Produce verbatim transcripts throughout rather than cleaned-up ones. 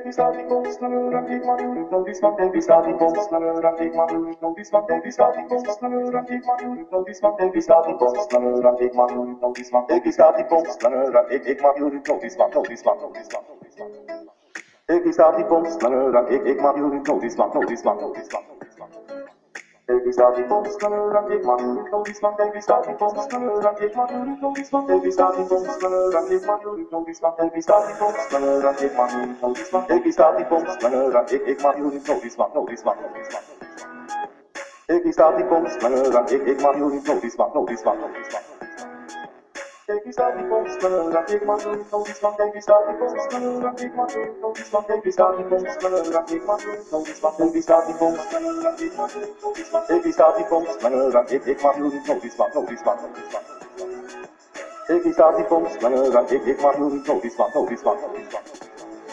baby starting bones, snuggle and take my beauty. No, this one, baby starting bones, snuggle and take my beauty. No, this one, baby starting bones, snuggle and take my beauty. No, this one, baby starting bones, snuggle and take my beauty. No, this one, baby starting bones, snuggle and take take my beauty. No, this one, no, this one, no, this one, no, this one. Baby starting bones, snuggle and take take my beauty. No, this one, no, this one, no, this one, no, this one. Baby starting bones, snuggle and take my beauty. No, this one, baby starting bones, snuggle and take my beauty. No, this one, baby starting bones, snuggle and take my beauty. No, this one, baby starting bones, snuggle and take my beauty. No, this one, baby starting bones, snuggle and take take my beauty. No, this one, no, this one, no, this one, no, this one. Baby starting bones, snuggle and take take my beauty. No, this one, no, this one, no, this one, no, this one. Baby starting bones, snuggle and take my beauty. No, this one, baby starting bones, snuggle and take my beauty. No, this one, baby starting bones, snuggle and take my beauty. No, this one, baby starting bones, snuggle and take my beauty. No, this one, baby starting bones, snuggle and take take my beauty. No, this one, no, this one, no, this one, no, this one. Baby starting bones, snuggle and take take my beauty. No, this one, no, this one, no, this one, no, this one.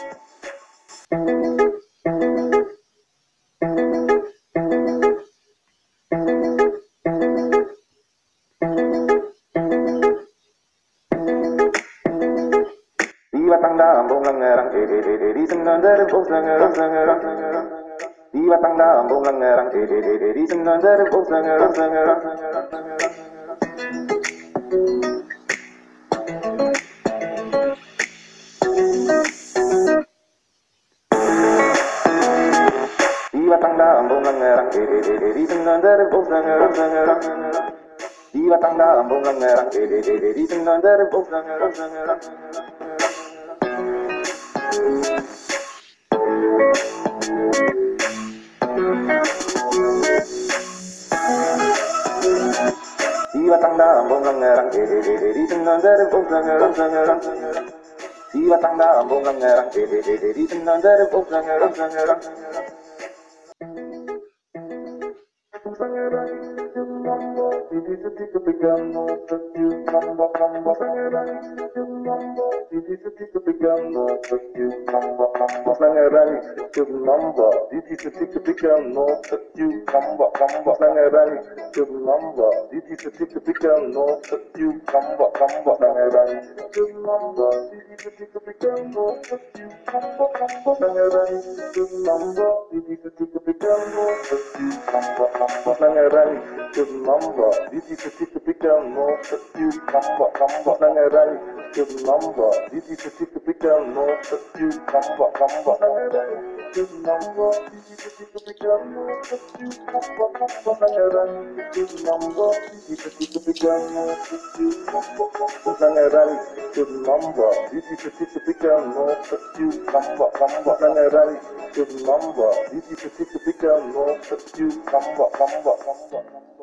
Iwa tang da ambong lang ngerang de de de de di senan de bos lang ngerang ngerang ngerang. Iwa tang da ambong lang ngerang de de de de di senan de bos lang ngerang ngerang ngerang. Iwa tang da ambong lang ngerang de de de de di senan de bos lang ngerang ngerang ngerang. Iwa tang da ambong lang ngerang de de de de di senan de bos lang ngerang ngerang ngerang. Iwa tang da ambong lang ngerang de de de de di senan de bos lang ngerang ngerang ngerang. Iwa tang da ambong lang ngerang de de de de di senan de bos lang ngerang ngerang ngerang. Sangarani to the number, this is a typical note that you number, number, Sangarani to the number, this is a typical note that you number, number, Sangarani to the number, this is a typical note that you number, number, Sangarani to the number, this is a typical note that you number, number, Sangarani to the number, this is a typical note that you number, number, Sangarani to the number, this is a typical note that you number, number, number.